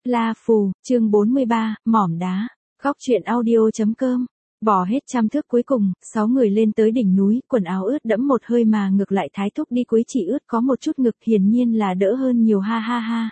La Phù, chương 43, mỏm đá. Góc truyện audio.com. Bỏ hết trăm thước cuối cùng, 6 người lên tới đỉnh núi, quần áo ướt đẫm một hơi mà ngược lại Thái Thúc đi cuối chỉ ướt có một chút ngực, hiển nhiên là đỡ hơn nhiều, ha ha ha.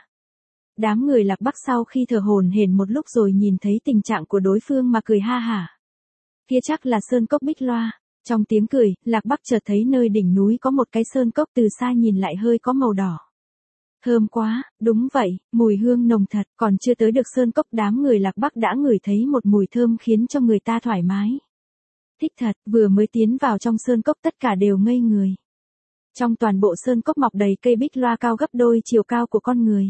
Đám người Lạc Bắc sau khi thở hổn hển một lúc rồi nhìn thấy tình trạng của đối phương mà cười ha hả. Kia chắc là sơn cốc Bích Loa. Trong tiếng cười, Lạc Bắc chợt thấy nơi đỉnh núi có một cái sơn cốc, từ xa nhìn lại hơi có màu đỏ. Thơm quá, đúng vậy, mùi hương nồng thật, còn chưa tới được sơn cốc đám người Lạc Bắc đã ngửi thấy một mùi thơm khiến cho người ta thoải mái. Thích thật, vừa mới tiến vào trong sơn cốc tất cả đều ngây người. Trong toàn bộ sơn cốc mọc đầy cây Bích Loa cao gấp đôi chiều cao của con người.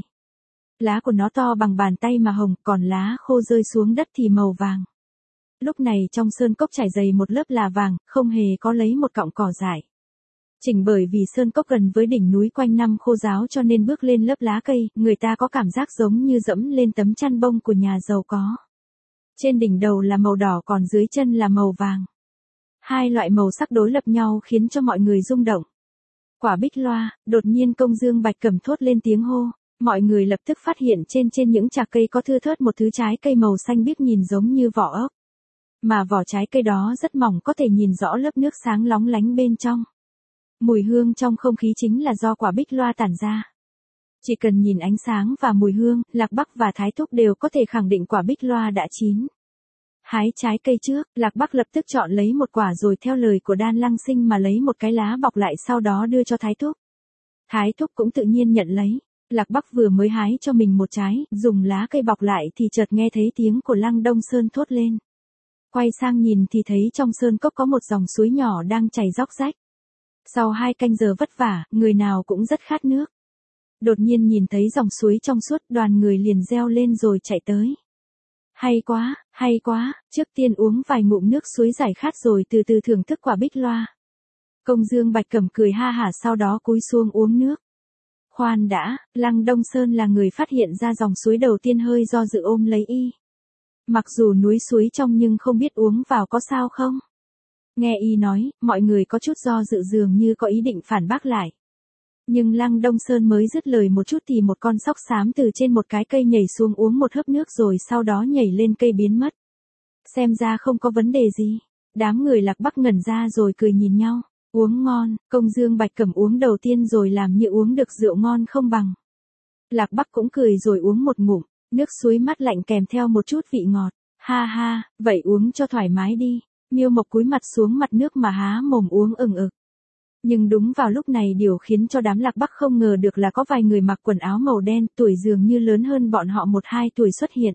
Lá của nó to bằng bàn tay mà hồng, còn lá khô rơi xuống đất thì màu vàng. Lúc này trong sơn cốc trải dày một lớp là vàng, không hề có lấy một cọng cỏ dại. Chỉnh bởi vì sơn cốc gần với đỉnh núi quanh năm khô ráo cho nên bước lên lớp lá cây, người ta có cảm giác giống như dẫm lên tấm chăn bông của nhà giàu có. Trên đỉnh đầu là màu đỏ còn dưới chân là màu vàng. Hai loại màu sắc đối lập nhau khiến cho mọi người rung động. Quả Bích Loa, đột nhiên Công Dương Bạch Cẩm thốt lên tiếng hô. Mọi người lập tức phát hiện trên những chạc cây có thưa thớt một thứ trái cây màu xanh biếc nhìn giống như vỏ ốc. Mà vỏ trái cây đó rất mỏng, có thể nhìn rõ lớp nước sáng lóng lánh bên trong. Mùi hương trong không khí chính là do quả Bích Loa tản ra. Chỉ cần nhìn ánh sáng và mùi hương, Lạc Bắc và Thái Thúc đều có thể khẳng định quả Bích Loa đã chín. Hái trái cây trước, Lạc Bắc lập tức chọn lấy một quả rồi theo lời của Đan Lăng Sinh mà lấy một cái lá bọc lại, sau đó đưa cho Thái Thúc. Thái Thúc cũng tự nhiên nhận lấy. Lạc Bắc vừa mới hái cho mình một trái, dùng lá cây bọc lại thì chợt nghe thấy tiếng của Lăng Đông Sơn thốt lên. Quay sang nhìn thì thấy trong sơn cốc có một dòng suối nhỏ đang chảy róc rách. Sau 2 canh giờ vất vả, người nào cũng rất khát nước. Đột nhiên nhìn thấy dòng suối trong suốt, đoàn người liền reo lên rồi chạy tới. Hay quá, trước tiên uống vài ngụm nước suối giải khát rồi từ từ thưởng thức quả Bích Loa. Công Dương Bạch Cẩm cười ha hả sau đó cúi xuống uống nước. Khoan đã, Lăng Đông Sơn là người phát hiện ra dòng suối đầu tiên, hơi do dự ôm lấy y. Mặc dù núi suối trong nhưng không biết uống vào có sao không? Nghe y nói, mọi người có chút do dự dường như có ý định phản bác lại. Nhưng Lăng Đông Sơn mới dứt lời một chút thì một con sóc xám từ trên một cái cây nhảy xuống uống một hớp nước rồi sau đó nhảy lên cây biến mất. Xem ra không có vấn đề gì. Đám người Lạc Bắc ngẩn ra rồi cười nhìn nhau. Uống ngon, Công Dương Bạch Cẩm uống đầu tiên rồi làm như uống được rượu ngon không bằng. Lạc Bắc cũng cười rồi uống một ngụm, nước suối mát lạnh kèm theo một chút vị ngọt. Ha ha, vậy uống cho thoải mái đi. Miêu Mộc cúi mặt xuống mặt nước mà há mồm uống ừng ực. Nhưng đúng vào lúc này điều khiến cho đám Lạc Bắc không ngờ được là có vài người mặc quần áo màu đen, tuổi dường như lớn hơn bọn họ 1-2 tuổi xuất hiện.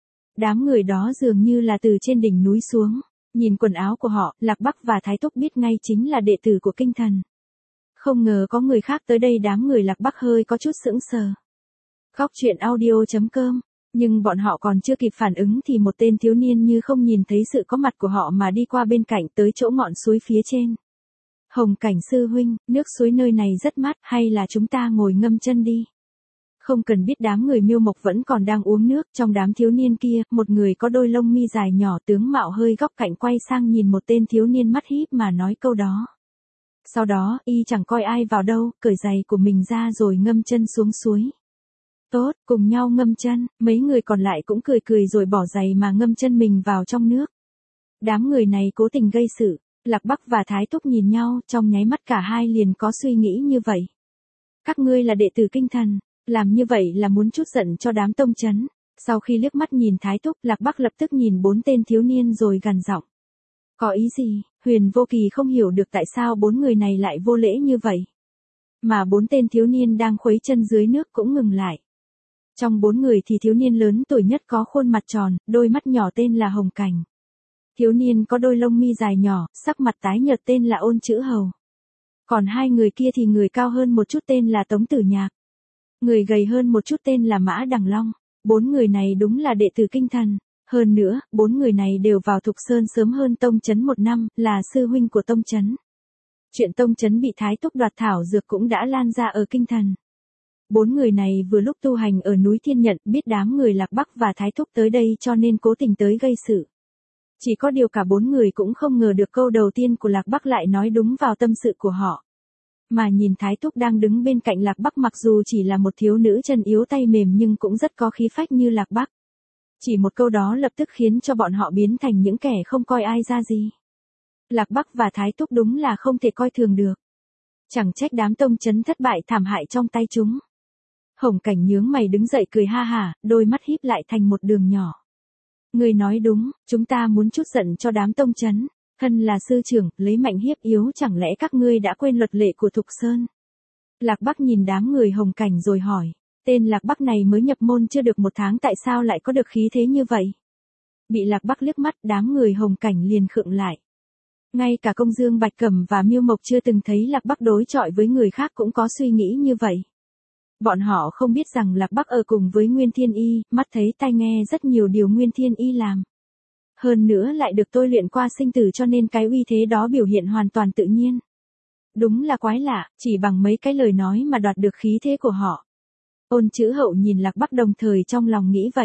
Đám người đó dường như là từ trên đỉnh núi xuống. Nhìn quần áo của họ, Lạc Bắc và Thái Thúc biết ngay chính là đệ tử của Kinh Thần. Không ngờ có người khác tới đây, đám người Lạc Bắc hơi có chút sững sờ. Góc truyện audio.com. Nhưng bọn họ còn chưa kịp phản ứng thì một tên thiếu niên như không nhìn thấy sự có mặt của họ mà đi qua bên cạnh tới chỗ ngọn suối phía trên. Hồng Cảnh sư huynh, nước suối nơi này rất mát, hay là chúng ta ngồi ngâm chân đi? Không cần biết đám người Miêu Mộc vẫn còn đang uống nước, trong đám thiếu niên kia, một người có đôi lông mi dài nhỏ tướng mạo hơi góc cạnh quay sang nhìn một tên thiếu niên mắt híp mà nói câu đó. Sau đó, y chẳng coi ai vào đâu, cởi giày của mình ra rồi ngâm chân xuống suối. Tốt, cùng nhau ngâm chân, mấy người còn lại cũng cười rồi bỏ giày mà ngâm chân mình vào trong nước. Đám người này cố tình gây sự, Lạc Bắc và Thái Thúc nhìn nhau, trong nháy mắt cả hai liền có suy nghĩ như vậy. Các ngươi là đệ tử Kinh Thần, làm như vậy là muốn trút giận cho đám tông chấn. Sau khi liếc mắt nhìn Thái Thúc, Lạc Bắc lập tức nhìn 4 tên thiếu niên rồi gằn giọng. Có ý gì? Huyền Vô Kỳ không hiểu được tại sao 4 người này lại vô lễ như vậy. Mà 4 tên thiếu niên đang khuấy chân dưới nước cũng ngừng lại. Trong 4 người thì thiếu niên lớn tuổi nhất có khuôn mặt tròn, đôi mắt nhỏ tên là Hồng Cảnh. Thiếu niên có đôi lông mi dài nhỏ, sắc mặt tái nhợt tên là Ôn Chữ Hầu. Còn 2 người kia thì người cao hơn một chút tên là Tống Tử Nhạc. Người gầy hơn một chút tên là Mã Đằng Long. 4 người này đúng là đệ tử Kinh Thần. Hơn nữa, 4 người này đều vào Thục Sơn sớm hơn Tông Chấn 1 năm, là sư huynh của Tông Chấn. Chuyện Tông Chấn bị Thái Thúc đoạt thảo dược cũng đã lan ra ở Kinh Thần. 4 người này vừa lúc tu hành ở núi Thiên Nhận, biết đám người Lạc Bắc và Thái Thúc tới đây cho nên cố tình tới gây sự. Chỉ có điều cả 4 người cũng không ngờ được câu đầu tiên của Lạc Bắc lại nói đúng vào tâm sự của họ. Mà nhìn Thái Thúc đang đứng bên cạnh Lạc Bắc mặc dù chỉ là một thiếu nữ chân yếu tay mềm nhưng cũng rất có khí phách như Lạc Bắc. Chỉ một câu đó lập tức khiến cho bọn họ biến thành những kẻ không coi ai ra gì. Lạc Bắc và Thái Thúc đúng là không thể coi thường được. Chẳng trách đám tông trấn thất bại thảm hại trong tay chúng. Hồng Cảnh nhướng mày đứng dậy cười ha hả, đôi mắt híp lại thành một đường nhỏ. Ngươi nói đúng, chúng ta muốn chút giận cho đám tông trấn. Thân là sư trưởng, lấy mạnh hiếp yếu, chẳng lẽ các ngươi đã quên luật lệ của Thục Sơn? Lạc Bắc nhìn đám người Hồng Cảnh rồi hỏi. Tên Lạc Bắc này mới nhập môn chưa được 1 tháng tại sao lại có được khí thế như vậy? Bị Lạc Bắc liếc mắt, đám người Hồng Cảnh liền khựng lại. Ngay cả Công Dương Bạch Cẩm và Miêu Mộc chưa từng thấy Lạc Bắc đối chọi với người khác cũng có suy nghĩ như vậy. Bọn họ không biết rằng Lạc Bắc ở cùng với Nguyên Thiên Y, mắt thấy tai nghe rất nhiều điều Nguyên Thiên Y làm. Hơn nữa lại được tôi luyện qua sinh tử cho nên cái uy thế đó biểu hiện hoàn toàn tự nhiên. Đúng là quái lạ, chỉ bằng mấy cái lời nói mà đoạt được khí thế của họ. Ôn Chữ Hậu nhìn Lạc Bắc đồng thời trong lòng nghĩ vậy.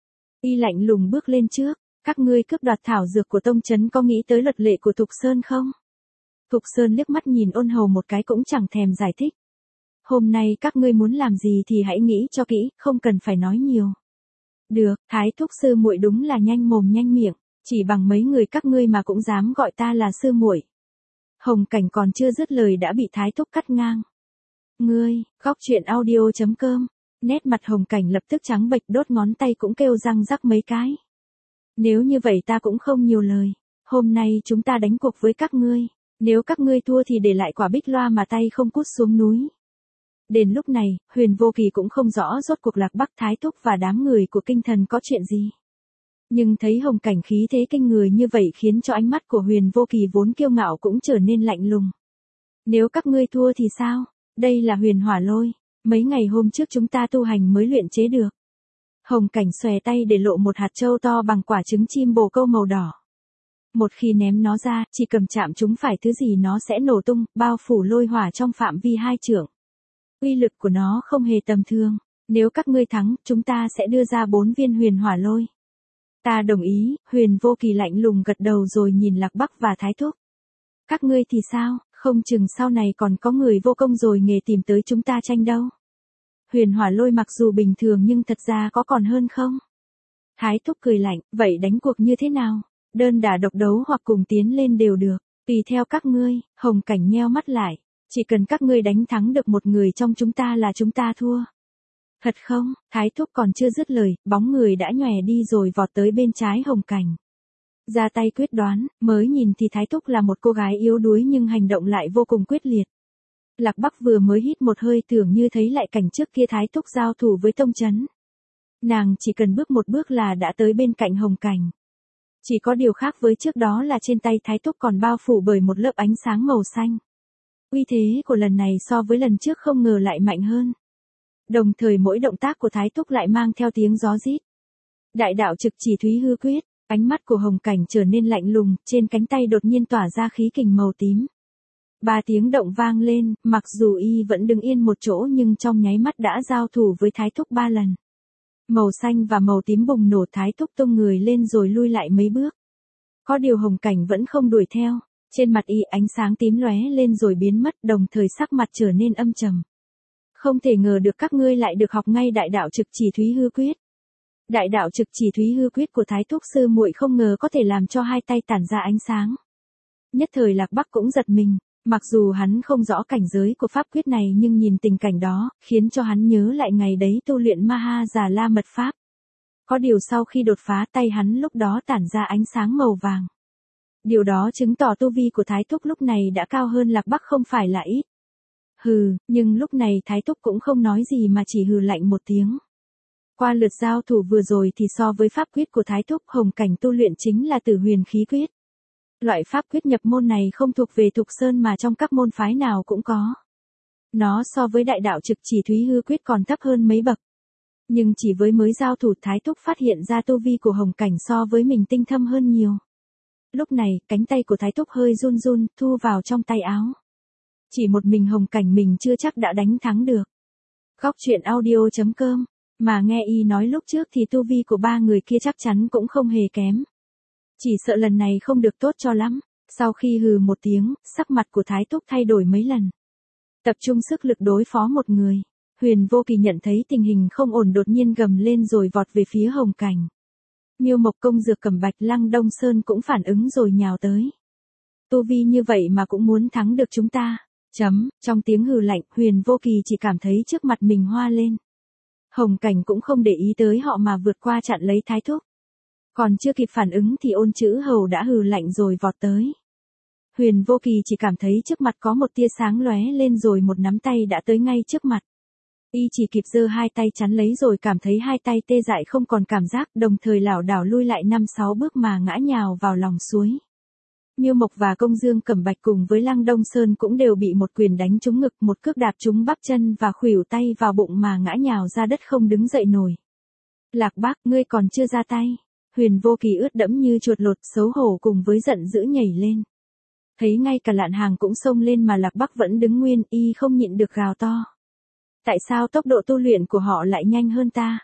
Y lạnh lùng bước lên trước, các ngươi cướp đoạt thảo dược của tông trấn có nghĩ tới luật lệ của Thục Sơn không? Thục Sơn liếc mắt nhìn Ôn Hầu một cái cũng chẳng thèm giải thích. Hôm nay các ngươi muốn làm gì thì hãy nghĩ cho kỹ, không cần phải nói nhiều. Được, Thái Thúc sư muội đúng là nhanh mồm nhanh miệng, chỉ bằng mấy người các ngươi mà cũng dám gọi ta là sư muội. Hồng Cảnh còn chưa dứt lời đã bị Thái Thúc cắt ngang. Ngươi, góc truyện audio.com. Nét mặt Hồng Cảnh lập tức trắng bệch, đốt ngón tay cũng kêu răng rắc mấy cái. Nếu như vậy ta cũng không nhiều lời. Hôm nay chúng ta đánh cuộc với các ngươi. Nếu các ngươi thua thì để lại quả bích loa mà tay không cút xuống núi. Đến lúc này, Huyền Vô Kỳ cũng không rõ rốt cuộc Lạc Bắc, Thái Thúc và đám người của Kinh Thần có chuyện gì. Nhưng thấy Hồng Cảnh khí thế kinh người như vậy khiến cho ánh mắt của Huyền Vô Kỳ vốn kiêu ngạo cũng trở nên lạnh lùng. Nếu các ngươi thua thì sao? Đây là Huyền Hỏa Lôi. Mấy ngày hôm trước chúng ta tu hành mới luyện chế được. Hồng Cảnh xòe tay để lộ một hạt châu to bằng quả trứng chim bồ câu màu đỏ. Một khi ném nó ra, chỉ cầm chạm chúng phải thứ gì nó sẽ nổ tung, bao phủ lôi hỏa trong phạm vi 2 trượng. Uy lực của nó không hề tầm thường. Nếu các ngươi thắng, chúng ta sẽ đưa ra 4 viên Huyền Hỏa Lôi. Ta đồng ý, Huyền Vô Kỳ lạnh lùng gật đầu rồi nhìn Lạc Bắc và Thái Thúc. Các ngươi thì sao, không chừng sau này còn có người vô công rồi nghề tìm tới chúng ta tranh đâu. Huyền Hỏa Lôi mặc dù bình thường nhưng thật ra có còn hơn không? Thái Thúc cười lạnh, vậy đánh cuộc như thế nào? Đơn đả độc đấu hoặc cùng tiến lên đều được, tùy theo các ngươi. Hồng Cảnh nheo mắt lại, chỉ cần các ngươi đánh thắng được một người trong chúng ta là chúng ta thua. Thật không? Thái Thúc còn chưa dứt lời, bóng người đã nhòe đi rồi vọt tới bên trái Hồng Cảnh. Ra tay quyết đoán, mới nhìn thì Thái Thúc là một cô gái yếu đuối nhưng hành động lại vô cùng quyết liệt. Lạc Bắc vừa mới hít một hơi tưởng như thấy lại cảnh trước kia Thái Thúc giao thủ với tông trấn. Nàng chỉ cần bước một bước là đã tới bên cạnh Hồng Cảnh. Chỉ có điều khác với trước đó là trên tay Thái Thúc còn bao phủ bởi một lớp ánh sáng màu xanh. Uy thế của lần này so với lần trước không ngờ lại mạnh hơn. Đồng thời mỗi động tác của Thái Thúc lại mang theo tiếng gió rít. Đại đạo trực chỉ thúy hư quyết, ánh mắt của Hồng Cảnh trở nên lạnh lùng, trên cánh tay đột nhiên tỏa ra khí kình màu tím. 3 tiếng động vang lên, mặc dù y vẫn đứng yên một chỗ nhưng trong nháy mắt đã giao thủ với Thái Thúc 3 lần. Màu xanh và màu tím bùng nổ, Thái Thúc tung người lên rồi lui lại mấy bước. Có điều Hồng Cảnh vẫn không đuổi theo, trên mặt y ánh sáng tím lóe lên rồi biến mất, đồng thời sắc mặt trở nên âm trầm. Không thể ngờ được các ngươi lại được học ngay đại đạo trực chỉ thúy hư quyết. Đại đạo trực chỉ thúy hư quyết của Thái Thúc sư muội không ngờ có thể làm cho 2 tay tản ra ánh sáng. Nhất thời Lạc Bắc cũng giật mình, mặc dù hắn không rõ cảnh giới của pháp quyết này nhưng nhìn tình cảnh đó, khiến cho hắn nhớ lại ngày đấy tu luyện Maha Già La mật pháp. Có điều sau khi đột phá tay hắn lúc đó tản ra ánh sáng màu vàng. Điều đó chứng tỏ tu vi của Thái Thúc lúc này đã cao hơn Lạc Bắc không phải là ít. Hừ, nhưng lúc này Thái Thúc cũng không nói gì mà chỉ hừ lạnh một tiếng. Qua lượt giao thủ vừa rồi thì so với pháp quyết của Thái Thúc, Hồng Cảnh tu luyện chính là Tử Huyền khí quyết. Loại pháp quyết nhập môn này không thuộc về Thục Sơn mà trong các môn phái nào cũng có. Nó so với đại đạo trực chỉ thúy hư quyết còn thấp hơn mấy bậc. Nhưng chỉ với mới giao thủ Thái Thúc phát hiện ra tu vi của Hồng Cảnh so với mình tinh thâm hơn nhiều. Lúc này, cánh tay của Thái Thúc hơi run run, thu vào trong tay áo. Chỉ một mình Hồng Cảnh mình chưa chắc đã đánh thắng được. Góc truyện audio.com, mà nghe y nói lúc trước thì tu vi của 3 người kia chắc chắn cũng không hề kém. Chỉ sợ lần này không được tốt cho lắm. Sau khi hừ một tiếng, sắc mặt của Thái Thúc thay đổi mấy lần. tập trung sức lực đối phó một người. Huyền Vô Kỳ nhận thấy tình hình không ổn đột nhiên gầm lên rồi vọt về phía Hồng Cảnh. Miêu Mộc Công Dược Cẩm Bạch Lăng Đông Sơn cũng phản ứng rồi nhào tới. Tu vi như vậy mà cũng muốn thắng được chúng ta. Trong tiếng hừ lạnh, Huyền Vô Kỳ chỉ cảm thấy trước mặt mình hoa lên. Hồng Cảnh cũng không để ý tới họ mà vượt qua chặn lấy Thái Thúc. Còn chưa kịp phản ứng thì Ôn Chữ Hầu đã hừ lạnh rồi vọt tới. Huyền Vô Kỳ chỉ cảm thấy trước mặt có một tia sáng lóe lên rồi một nắm tay đã tới ngay trước mặt. Y chỉ kịp giơ hai tay chắn lấy rồi cảm thấy hai tay tê dại không còn cảm giác, đồng thời lảo đảo lui lại 5-6 bước mà ngã nhào vào lòng suối. Miêu Mộc và Công Dương Cẩm Bạch cùng với Lăng Đông Sơn cũng đều bị một quyền đánh trúng ngực, một cước đạp trúng bắp chân và khuỷu tay vào bụng mà ngã nhào ra đất không đứng dậy nổi. Lạc Bác, ngươi còn chưa ra tay. Huyền Vô Kỳ ướt đẫm như chuột lột, xấu hổ cùng với giận dữ nhảy lên. Thấy ngay cả Lạn Hàng cũng xông lên mà Lạc Bắc vẫn đứng nguyên, y không nhịn được gào to. Tại sao tốc độ tu luyện của họ lại nhanh hơn ta?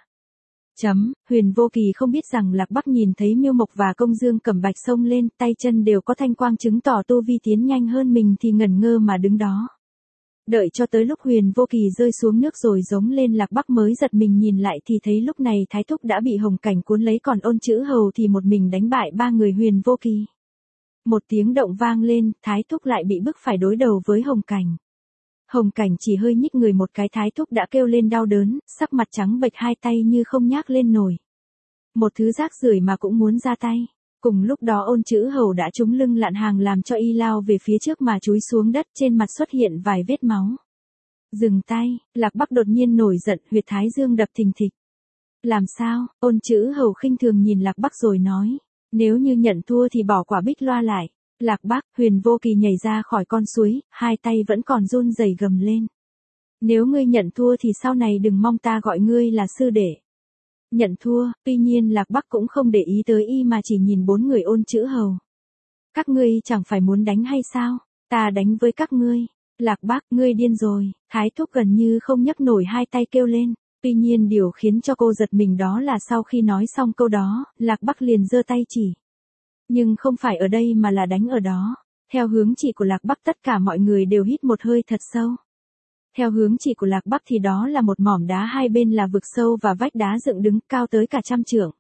Huyền Vô Kỳ không biết rằng Lạc Bắc nhìn thấy Miêu Mộc và Công Dương Cẩm Bạch xông lên, tay chân đều có thanh quang chứng tỏ tu vi tiến nhanh hơn mình thì ngẩn ngơ mà đứng đó. Đợi cho tới lúc Huyền Vô Kỳ rơi xuống nước rồi giống lên, Lạc Bắc mới giật mình nhìn lại thì thấy lúc này Thái Thúc đã bị Hồng Cảnh cuốn lấy, còn Ôn Chữ Hầu thì một mình đánh bại ba người Huyền Vô Kỳ. Một tiếng động vang lên, Thái Thúc lại bị bức phải đối đầu với Hồng Cảnh. Hồng Cảnh chỉ hơi nhích người một cái, Thái Thúc đã kêu lên đau đớn, sắc mặt trắng bệch, hai tay như không nhác lên nổi. Một thứ rác rưởi mà cũng muốn ra tay. Cùng lúc đó Ôn Chữ Hầu đã trúng lưng Lạn Hàng làm cho y lao về phía trước mà chúi xuống đất, trên mặt xuất hiện vài vết máu. Dừng tay, Lạc Bắc đột nhiên nổi giận, huyệt thái dương đập thình thịch. Làm sao? Ôn Chữ Hầu khinh thường nhìn Lạc Bắc rồi nói. Nếu như nhận thua thì bỏ quả Bích Loa lại. Lạc Bắc, Huyền Vô Kỳ nhảy ra khỏi con suối, hai tay vẫn còn run rẩy gầm lên. Nếu ngươi nhận thua thì sau này đừng mong ta gọi ngươi là sư đệ. Nhận thua, tuy nhiên Lạc Bắc cũng không để ý tới y mà chỉ nhìn bốn người Ôn Chữ Hầu. Các ngươi chẳng phải muốn đánh hay sao? Ta đánh với các ngươi. Lạc Bắc, ngươi điên rồi. Thái Thúc gần như không nhấc nổi hai tay kêu lên. Tuy nhiên điều khiến cho cô giật mình đó là sau khi nói xong câu đó, Lạc Bắc liền giơ tay chỉ. Nhưng không phải ở đây mà là đánh ở đó. Theo hướng chỉ của Lạc Bắc tất cả mọi người đều hít một hơi thật sâu. Theo hướng chỉ của Lạc Bắc thì đó là một mỏm đá, hai bên là vực sâu và vách đá dựng đứng cao tới cả 100 trượng.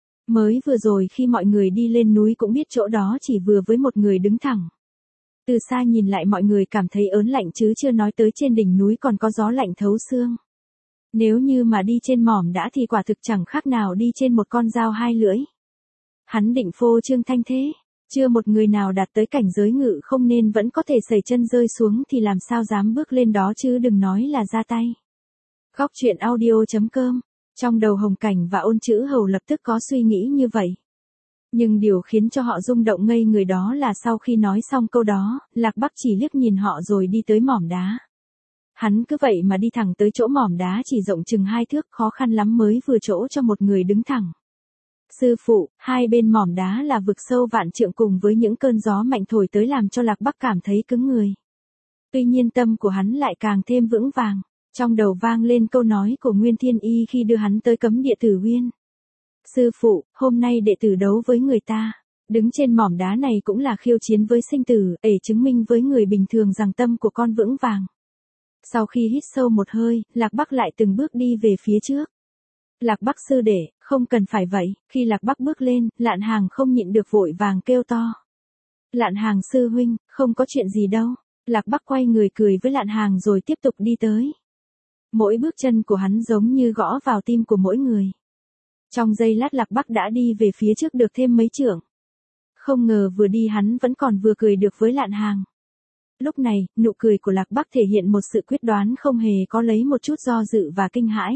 Mới vừa rồi khi mọi người đi lên núi cũng biết chỗ đó chỉ vừa với một người đứng thẳng. Từ xa nhìn lại mọi người cảm thấy ớn lạnh chứ chưa nói tới trên đỉnh núi còn có gió lạnh thấu xương. Nếu như mà đi trên mỏm đá thì quả thực chẳng khác nào đi trên một con dao hai lưỡi. Hắn định phô trương thanh thế, chưa một người nào đạt tới cảnh giới ngự không nên vẫn có thể sẩy chân rơi xuống thì làm sao dám bước lên đó chứ đừng nói là ra tay. Góc truyện audio.com. Trong đầu Hồng Cảnh và Ôn Chữ Hầu lập tức có suy nghĩ như vậy. Nhưng điều khiến cho họ rung động ngây người đó là sau khi nói xong câu đó, Lạc Bắc chỉ liếc nhìn họ rồi đi tới mỏm đá. Hắn cứ vậy mà đi thẳng tới chỗ mỏm đá chỉ rộng chừng 2 thước, khó khăn lắm mới vừa chỗ cho một người đứng thẳng. Sư phụ, hai bên mỏm đá là vực sâu vạn trượng cùng với những cơn gió mạnh thổi tới làm cho Lạc Bắc cảm thấy cứng người. Tuy nhiên tâm của hắn lại càng thêm vững vàng. Trong đầu vang lên câu nói của Nguyên Thiên Y khi đưa hắn tới cấm địa Tử Uyên. Sư phụ, hôm nay đệ tử đấu với người ta. Đứng trên mỏm đá này cũng là khiêu chiến với sinh tử, để chứng minh với người bình thường rằng tâm của con vững vàng. Sau khi hít sâu một hơi, Lạc Bắc lại từng bước đi về phía trước. Lạc Bắc sư đệ, không cần phải vậy. Khi Lạc Bắc bước lên, Lạn Hàng không nhịn được vội vàng kêu to. Lạn Hàng sư huynh, không có chuyện gì đâu. Lạc Bắc quay người cười với Lạn Hàng rồi tiếp tục đi tới. Mỗi bước chân của hắn giống như gõ vào tim của mỗi người. Trong giây lát Lạc Bắc đã đi về phía trước được thêm mấy trượng. Không ngờ vừa đi hắn vẫn còn vừa cười được với Lạn Hàng. Lúc này, nụ cười của Lạc Bắc thể hiện một sự quyết đoán không hề có lấy một chút do dự và kinh hãi.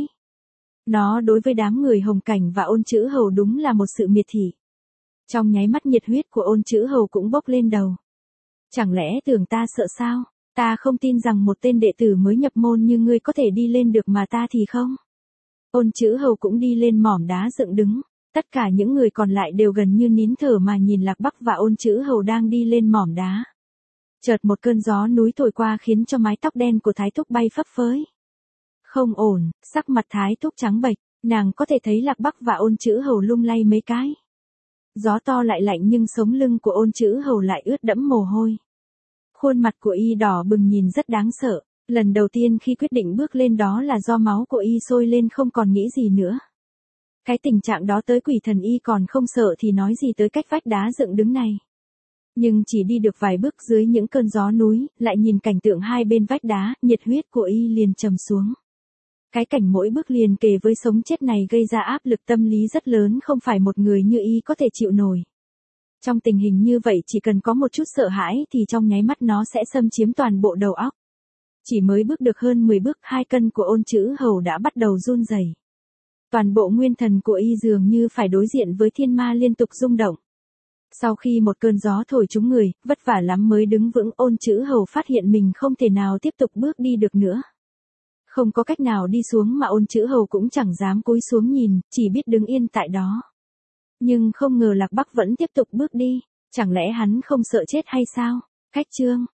Nó đối với đám người Hồng Cảnh và Ôn Chữ Hầu đúng là một sự miệt thị. Trong nháy mắt nhiệt huyết của Ôn Chữ Hầu cũng bốc lên đầu. Chẳng lẽ tưởng ta sợ sao? Ta không tin rằng một tên đệ tử mới nhập môn như ngươi có thể đi lên được mà ta thì không. Ôn Chữ Hầu cũng đi lên mỏm đá dựng đứng. Tất cả những người còn lại đều gần như nín thở mà nhìn Lạc Bắc và Ôn Chữ Hầu đang đi lên mỏm đá. Chợt một cơn gió núi thổi qua khiến cho mái tóc đen của Thái Thúc bay phấp phới. Không ổn, sắc mặt Thái Thúc trắng bệch, nàng có thể thấy Lạc Bắc và Ôn Chữ Hầu lung lay mấy cái. Gió to lại lạnh nhưng sống lưng của Ôn Chữ Hầu lại ướt đẫm mồ hôi. Khuôn mặt của y đỏ bừng nhìn rất đáng sợ, Lần đầu tiên khi quyết định bước lên đó là do máu của y sôi lên không còn nghĩ gì nữa. Cái tình trạng đó tới quỷ thần y còn không sợ thì nói gì tới cách vách đá dựng đứng này. Nhưng chỉ đi được vài bước dưới những cơn gió núi, lại nhìn cảnh tượng hai bên vách đá, nhiệt huyết của y liền trầm xuống. Cái cảnh mỗi bước liền kề với sống chết này gây ra áp lực tâm lý rất lớn, không phải một người như y có thể chịu nổi. Trong tình hình như vậy chỉ cần có một chút sợ hãi thì trong nháy mắt nó sẽ xâm chiếm toàn bộ đầu óc. Chỉ mới bước được hơn 10 bước, 2 cân của Ôn Chữ Hầu đã bắt đầu run rẩy. Toàn bộ nguyên thần của y dường như phải đối diện với thiên ma liên tục rung động. Sau khi một cơn gió thổi trúng người, vất vả lắm mới đứng vững, Ôn Chữ Hầu phát hiện mình không thể nào tiếp tục bước đi được nữa. Không có cách nào đi xuống mà Ôn Chữ Hầu cũng chẳng dám cúi xuống nhìn, chỉ biết đứng yên tại đó. Nhưng không ngờ Lạc Bắc vẫn tiếp tục bước đi, chẳng lẽ hắn không sợ chết hay sao? Khách chương